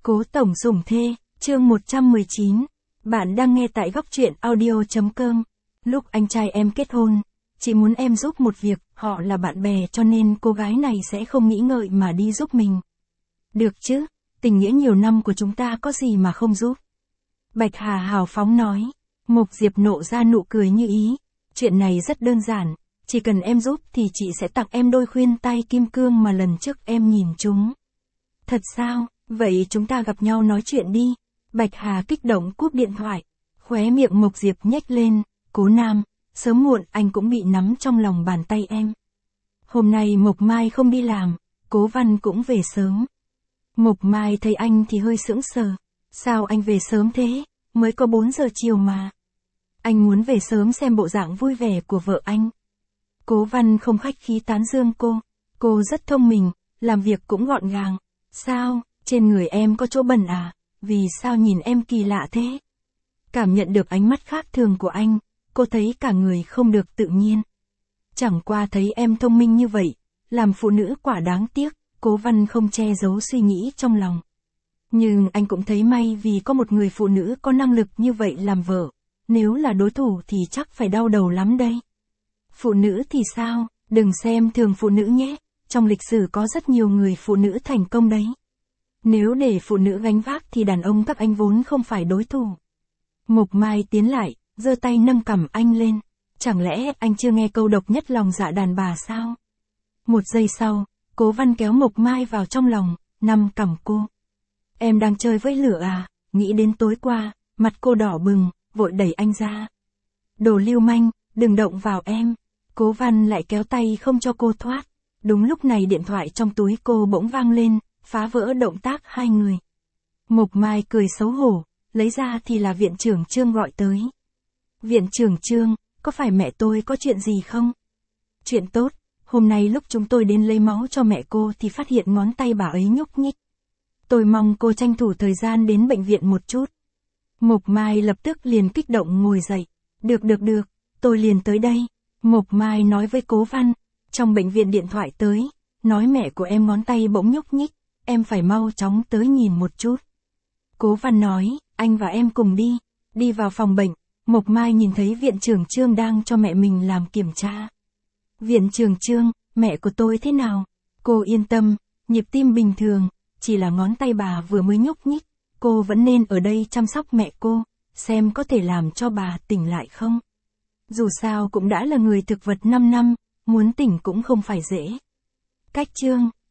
Cố tổng dùng thê, chương 119. Bạn đang nghe tại góc truyện audio.com. Lúc anh trai em kết hôn, chị muốn em giúp một việc, họ là bạn bè cho nên cô gái này sẽ không nghĩ ngợi mà đi giúp mình. Được chứ, tình nghĩa nhiều năm của chúng ta có gì mà không giúp. Bạch Hà hào phóng nói. Mộc Diệp nộ ra nụ cười như ý. Chuyện này rất đơn giản, chỉ cần em giúp thì chị sẽ tặng em đôi khuyên tai kim cương mà lần trước em nhìn chúng. Thật sao? Vậy chúng ta gặp nhau nói chuyện đi. Bạch Hà kích động cúp điện thoại. Khóe miệng Mộc Diệp nhếch lên. Cố Nam, sớm muộn anh cũng bị nắm trong lòng bàn tay em. Hôm nay Mộc Mai không đi làm, Cố Văn cũng về sớm. Mộc Mai thấy anh thì hơi sững sờ. Sao anh về sớm thế? Mới có 4 giờ chiều mà. Anh muốn về sớm xem bộ dạng vui vẻ của vợ anh. Cố Văn không khách khí tán dương cô. Cô rất thông minh, làm việc cũng gọn gàng. Sao, trên người em có chỗ bẩn à? Vì sao nhìn em kỳ lạ thế? Cảm nhận được ánh mắt khác thường của anh, cô thấy cả người không được tự nhiên. Chẳng qua thấy em thông minh như vậy, làm phụ nữ quả đáng tiếc, Cố Văn không che giấu suy nghĩ trong lòng. Nhưng anh cũng thấy may vì có một người phụ nữ có năng lực như vậy làm vợ. Nếu là đối thủ thì chắc phải đau đầu lắm đây. Phụ nữ thì sao? Đừng xem thường phụ nữ nhé. Trong lịch sử có rất nhiều người phụ nữ thành công đấy. Nếu để phụ nữ gánh vác thì đàn ông các anh vốn không phải đối thủ. Mộc Mai tiến lại, giơ tay nâng cằm anh lên. Chẳng lẽ anh chưa nghe câu độc nhất lòng dạ đàn bà sao? Một giây sau, Cố Văn kéo Mộc Mai vào trong lòng, nắm cằm cô. Em đang chơi với lửa à? Nghĩ đến tối qua, mặt cô đỏ bừng, vội đẩy anh ra. Đồ lưu manh, đừng động vào em. Cố Văn lại kéo tay không cho cô thoát. Đúng lúc này điện thoại trong túi cô bỗng vang lên, phá vỡ động tác hai người. Mộc Mai cười xấu hổ, lấy ra thì là viện trưởng Trương gọi tới. Viện trưởng Trương, có phải mẹ tôi có chuyện gì không? Chuyện tốt, hôm nay lúc chúng tôi đến lấy máu cho mẹ cô thì phát hiện ngón tay bà ấy nhúc nhích. Tôi mong cô tranh thủ thời gian đến bệnh viện một chút. Mộc Mai lập tức liền kích động ngồi dậy. Được, tôi liền tới đây. Mộc Mai nói với Cố Văn. Trong bệnh viện điện thoại tới, nói mẹ của em ngón tay bỗng nhúc nhích, em phải mau chóng tới nhìn một chút. Cố Văn nói, anh và em cùng đi. Đi vào phòng bệnh, Mộc Mai nhìn thấy viện trưởng Trương đang cho mẹ mình làm kiểm tra. Viện trưởng Trương, mẹ của tôi thế nào? Cô yên tâm, nhịp tim bình thường, chỉ là ngón tay bà vừa mới nhúc nhích. Cô vẫn nên ở đây chăm sóc mẹ cô, xem có thể làm cho bà tỉnh lại không. Dù sao cũng đã là người thực vật 5 năm, muốn tỉnh cũng không phải dễ. Cách Trương,